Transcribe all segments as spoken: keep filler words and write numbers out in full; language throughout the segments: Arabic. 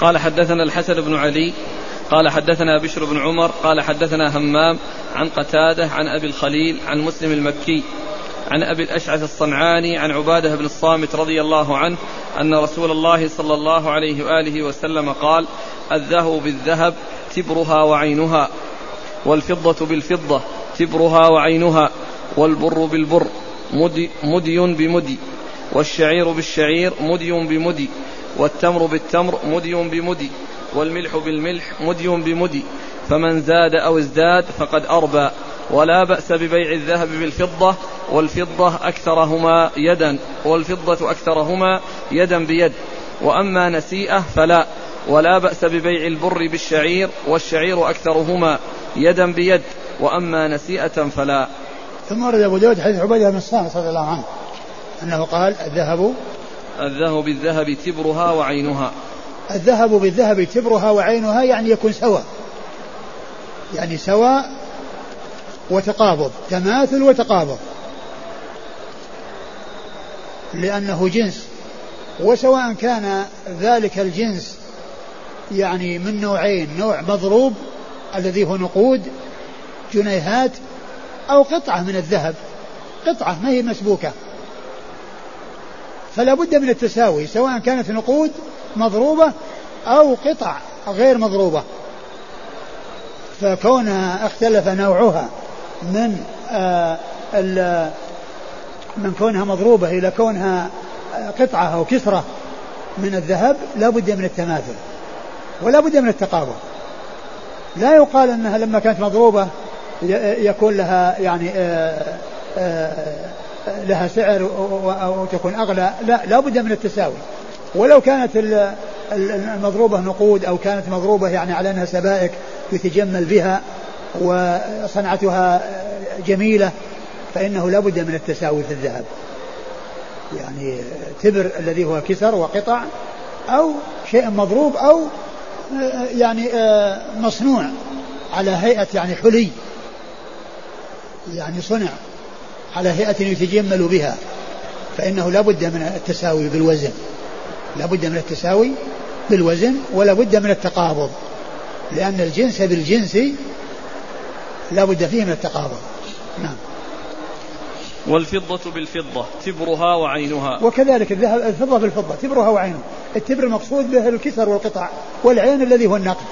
قال حدثنا الحسن بن علي قال حدثنا بشر بن عمر قال حدثنا همام عن قتادة عن أبي الخليل عن مسلم المكي عن أبي الأشعث الصنعاني عن عبادة بن الصامت رضي الله عنه أن رسول الله صلى الله عليه وآله وسلم قال: الذهب بالذهب تبرها وعينها، والفضة بالفضة تبرها وعينها، والبر بالبر مدي, مدي بمدي، والشعير بالشعير مدي بمدي، والتمر بالتمر مدي بمدي، والملح بالملح مدي بمدي، فمن زاد أو ازداد فقد أربى. ولا بأس ببيع الذهب بالفضة، والفضة أكثرهما يدا والفضة أكثرهما يدا بيد، وأما نسيئة فلا. ولا بأس ببيع البر بالشعير، والشعير أكثرهما يدا بيد، وأما نسيئة فلا. ثم ورد أبو داود حديث عبادة بن الصامت رضي الله عنه أنه قال: الذهب الذهب بالذهب تبرها وعينها. الذهب بالذهب تبرها وعينها يعني يكون سواء، يعني سواء وتقابض، تماثل وتقابض، لأنه جنس. وسواء كان ذلك الجنس يعني من نوعين: نوع مضروب الذي هو نقود جنيهات، أو قطعة من الذهب، قطعة ما هي مسبوكة، فلا بد من التساوي، سواء كانت نقود مضروبة أو قطع غير مضروبة. فكونها اختلف نوعها من آه من كونها مضروبة إلى كونها قطعة أو كسرة من الذهب لا بد من التماثل ولا بد من التقابض. لا يقال أنها لما كانت مضروبة يكون لها يعني آآ آآ لها سعر أو تكون أغلى، لا لا بد من التساوي. ولو كانت المضروبة نقود أو كانت مضروبة يعني على أنها سبائك يتجمل بها وصنعتها جميلة، فإنه لا بد من التساوي في الذهب، يعني تبر الذي هو كسر وقطع، أو شيء مضروب، أو يعني مصنوع على هيئة يعني حلي، يعني صنع على هيئة يتجمل بها، فإنه لا بد من التساوي بالوزن، لا بد من التساوي بالوزن ولا بد من التقابض، لأن الجنس بالجنس لا بد فيه من التقابض. نعم. والفضة بالفضة تبرها وعينها. وكذلك الذهب الفضة بالفضة تبرها وعينها. التبر المقصود به الكسر والقطع، والعين الذي هو النقد.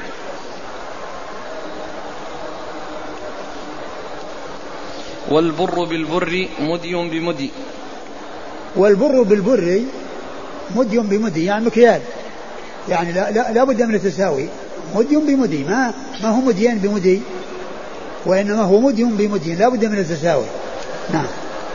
والبر بالبر مدي بمدي. والبر بالبر مدي بمدي يعني مكيال، يعني لا, لا, لا بد من التساوي، مدي بمدي، ما, ما هو مديين بمدي، وإنما هو مدي بمدي، لا بد من التساوي. نعم.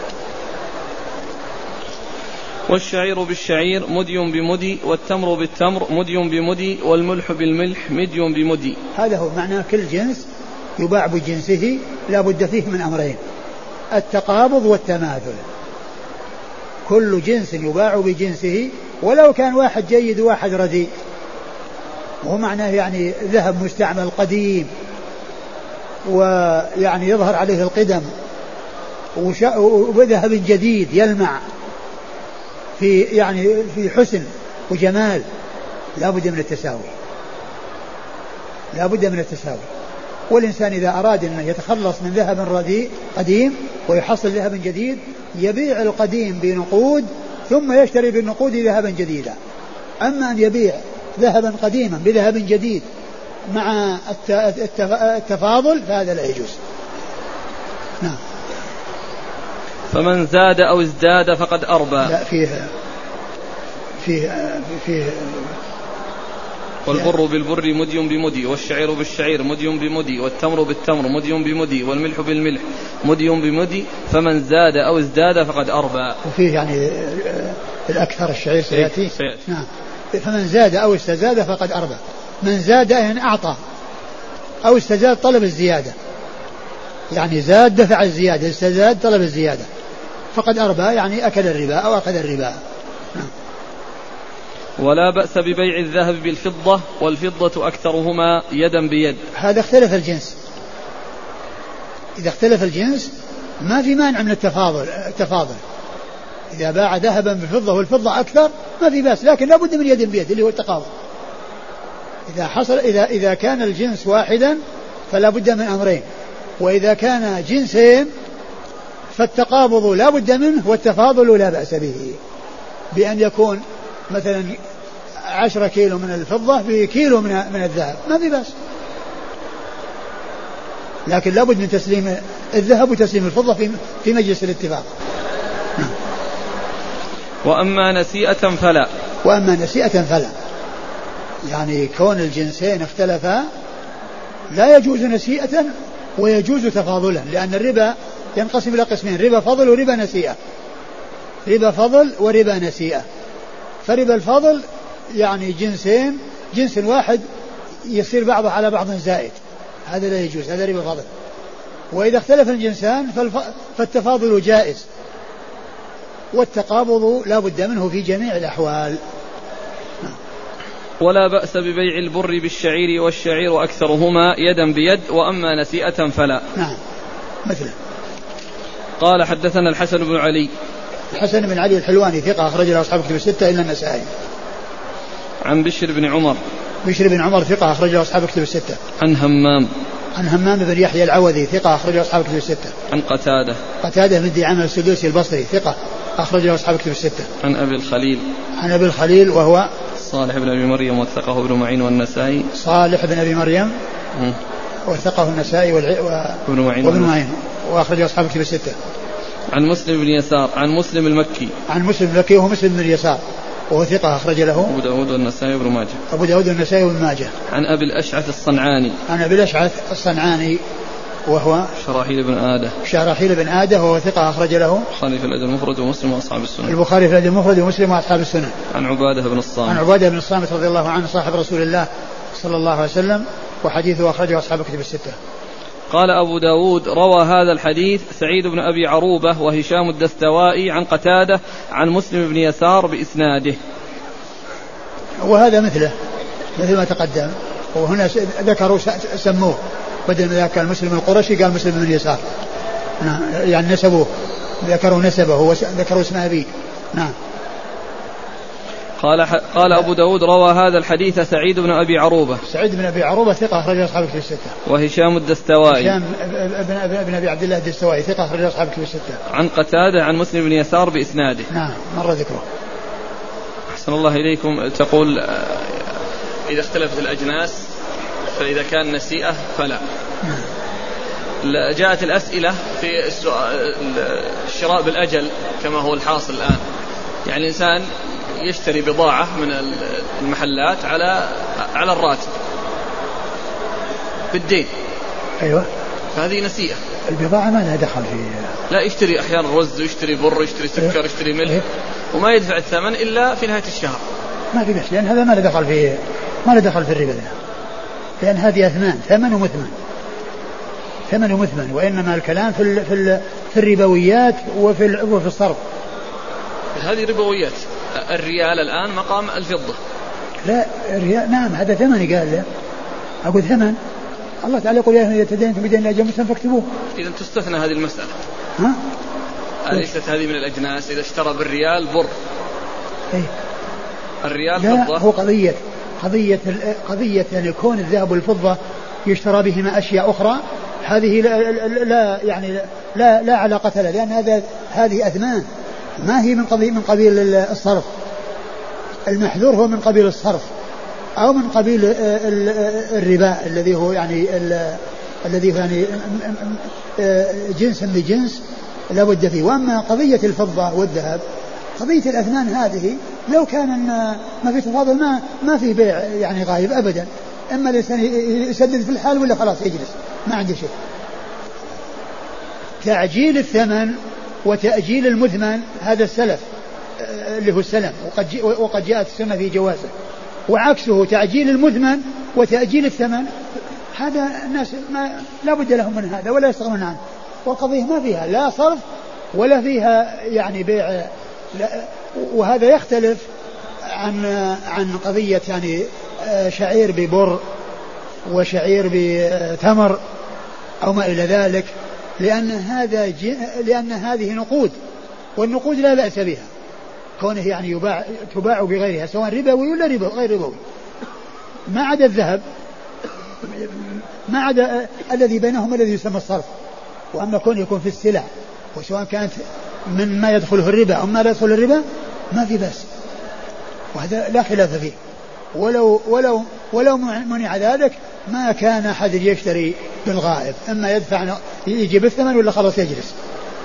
والشعير بالشعير مدي بمدي، والتمر بالتمر مدي بمدي، والملح بالملح مدي بمدي. هذا هو معنى كل جنس يباع بجنسه لا بد فيه من أمرين: التقابض والتماثل. كل جنس يباع بجنسه ولو كان واحد جيد وواحد رديء، وهو معناه يعني ذهب مستعمل قديم ويعني يظهر عليه القدم، وذهب جديد يلمع في يعني في حسن وجمال، لا بد من التساوي، لا بد من التساوي. والإنسان إذا أراد أن يتخلص من ذهب رديء قديم ويحصل ذهب جديد يبيع القديم بنقود ثم يشتري بالنقود ذهبا جديدا. أما أن يبيع ذهبا قديما بذهب جديد مع التفاضل فهذا لا يجوز. نعم. فمن زاد أو ازداد فقد أربى. لا فيه فيه فيه والبر بالبر مدي بمدي، والشعير بالشعير مدي بمدي، والتمر بالتمر مدي بمدي، والملح بالملح مدي بمدي، فمن زاد أو ازداد فقد أربى. وفيه يعني الأكثر الشعير سيأتي. نعم. فمن زاد أو استزاد فقد أربى. من زاد يعني أعطى، أو استزاد طلب الزيادة، يعني زاد دفع الزيادة، استزاد طلب الزيادة، فقد أربى يعني أكل الربا أو أخذ الربا. نعم. ولا بأس ببيع الذهب بالفضة، والفضة أكثرهما يدا بيد. هذا اختلف الجنس، إذا اختلف الجنس ما في مانع من التفاضل التفاضل إذا باع ذهبا بالفضة والفضة أكثر ما في بأس، لكن لا بد من يد بيد اللي هو التقابض. إذا حصل إذا إذا كان الجنس واحدا فلا بد من أمرين، وإذا كان جنسين فالتقابض لا بد منه والتفاضل لا بأس به، بأن يكون مثلا عشرة كيلو من الفضة بكيلو من من الذهب ما في بأس، لكن لا بد من تسليم الذهب وتسليم الفضة في في مجلس الاتفاق. وأما نسيئة فلا وأما نسيئة فلا يعني كون الجنسين اختلفا لا يجوز نسيئة ويجوز تفاضلا، لأن الربا ينقسم إلى قسمين، ربا فضل وربا نسيئة. ربا فضل وربا نسيئة. فربا الفضل يعني جنسين جنس واحد يصير بعضه على بعض زائد، هذا لا يجوز، هذا ربا فضل. وإذا اختلف الجنسان فالتفاضل جائز، والتقابض لا بد منه في جميع الأحوال. ولا بأس ببيع البر بالشعير والشعير أكثرهما يدا بيد، وأما نسيئة فلا. نعم مثله. قال حدثنا الحسن بن علي. الحسن بن علي الحلواني ثقة أخرج له أصحاب كتب الستة إلا النسائي. عن بشر بن عمر. بشر بن عمر ثقة أخرج له أصحاب كتب الستة. عن همام. عن همام بن يحيى العوذي ثقة أخرج له أصحاب كتب الستة. عن قتادة. قتادة بن دعامة السدوسي البصري ثقة أخرج له أصحاب كتب الستة. عن أبي الخليل. عن أبي الخليل وهو صالح بن أبي مريم وثقه ابن معين والنسائي. صالح بن أبي مريم م. وثقه النسائي والع... و... وابن معين, وابن معين وأخرج أصحاب كتب الستة. عن مسلم بن يسار. عن مسلم المكي. عن مسلم المكي وهو مسلم بن يسار وهو ثقة أخرج له أبو داود والنسائي وابن ماجه. أبو داود والنسائي وابن ماجه. عن أبي الأشعث الصنعاني. عن أبي الأشعث الصنعاني وهو شراحيل بن آدة. شراحيل بن آدة وهو ثقة أخرج له البخاري في الأدب المفرد ومسلم وأصحاب السنن. البخاري في الأدب المفرد ومسلم وأصحاب السنن. عن عبادة بن الصامت. عن عبادة بن الصامت رضي الله عنه صاحب رسول الله صلى الله عليه وسلم وحديثه أخرجه أصحاب كتب الستة. قال أبو داود روى هذا الحديث سعيد بن أبي عروبة وهشام الدستوائي عن قتادة عن مسلم بن يسار بإسناده. وهذا مثله مثل ما تقدم، وهنا ذكروا سموه بدل من ذاك المسلم القرشي قال مسلم بن يسار. نعم يعني نسبوه، ذكروا نسبه وذكروا اسم أبيه. نعم. قال قال أبو داود روى هذا الحديث سعيد بن أبي عروبة. سعيد بن أبي عروبة ثقة أخرج أصحاب كتب الستة. وهشام الدستوائي. هشام بن ابن أبي عبد الله الدستوائي ثقة أخرج أصحاب كتب الستة. عن قتادة عن مسلم بن يسار بإسناده. نعم مر ذكره. أحسن الله إليكم. تقول إذا اختلفت الأجناس فإذا كان نسيئة فلا. نعم. جاءت الأسئلة في الشراء بالأجل كما هو الحاصل الآن، يعني الإنسان يشتري بضاعة من المحلات على على الراتب بالدين. أيوة. فهذه نسيئة. البضاعة ما لها دخل في. لا يشتري أحيانا رز ويشتري بر ويشتري سكر أيوة. يشتري ملح أيوة. وما يدفع الثمن إلا في نهاية الشهر. ما في بس، لأن هذا ما له دخل في ما له دخل في الربا، لأن هذه أثمان ثمن ومثمن ثمن ومثمن، وإنما الكلام في ال في ال في الربويات وفي وفي الصرف. هذه ربويات. الريال الآن مقام الفضة. لا الريال نعم هذا ثمن قال له أقول ثمن. الله تعالى يقول يا أيها تدين بدين أجل مسلم فاكتبوه. إذا تستثنى هذه المسألة. ها؟ أليست هذه من الأجناس؟ إذا اشترى بالريال بر. إيه؟ الريال لا فضة. هو قضية قضية قضية يعني كون الذهب والفضة يشترى بهما أشياء أخرى، هذه لا, لا يعني لا لا علاقة لها، لأن هذا هذه أثمان ما هي من قبيل من قبيل الصرف. المحذور هو من قبيل الصرف أو من قبيل الربا الذي هو يعني الذي يعني جنس بجنس لا بد فيه. وأما قضية الفضة والذهب قضية الأثمان هذه لو كان ما في تفاضل ما ما في بيع يعني غايب أبدا، إما الإنسان يسدد في الحال ولا خلاص يجلس ما عنده شيء. تعجيل الثمن وتأجيل المثمن هذا السلف اللي هو السلم، وقد وقد جاءت السنة في جوازه. وعكسه تعجيل المثمن وتأجيل الثمن هذا الناس ما لا بد لهم من هذا ولا يستغنون عنه، والقضية ما فيها لا صرف ولا فيها يعني بيع. وهذا يختلف عن عن قضية يعني شعير ببر وشعير بتمر أو ما إلى ذلك، لأن هذا لأن هذه نقود، والنقود لا بأس بها كونه يعني يباع تباع بغيرها سواء ربوي ولا ربو غير ربوي. ما عدا الذهب، ما عدا الذي بينهم الذي يسمى الصرف. وأما كون يكون في السلع وسواء كانت من ما يدخله الربا أو ما لا يدخل الربا ما في بأس، وهذا لا خلاف فيه. ولو ولو ولو منع ذلك ما كان أحد يشتري بالغائب، أما يدفع يجيب الثمن ولا خلاص يجلس.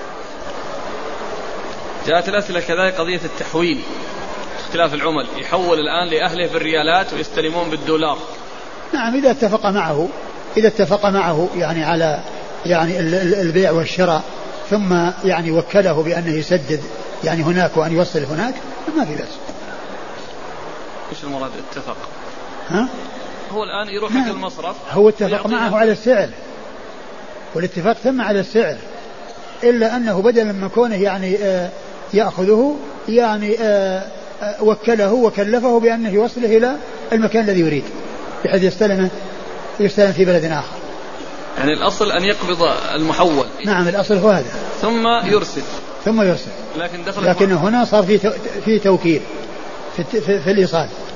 جاءت الأسئلة كذلك قضية التحويل، اختلاف العمل، يحول الآن لأهله بالريالات ويستلمون بالدولار. نعم إذا اتفق معه إذا اتفق معه يعني على يعني البيع والشراء، ثم يعني وكله بأنه يسدد يعني هناك وأن يوصل هناك ما في بأس. إيش المراد اتفق؟ ها؟ هو الآن يروح حق المصرف، هو اتفق معه على السعر، والاتفاق تم على السعر، إلا أنه بدلا من كونه يعني آه يأخذه يعني آه آه وكله وكلفه بأنه يوصله إلى المكان الذي يريد بحيث يستلمه يستلم في بلد آخر. يعني الأصل أن يقبض المحول. نعم الأصل هو هذا. ثم يرسل. ثم يرسل. لكن دخل لكن هنا صار في في توكيل في, في, في الإيصال.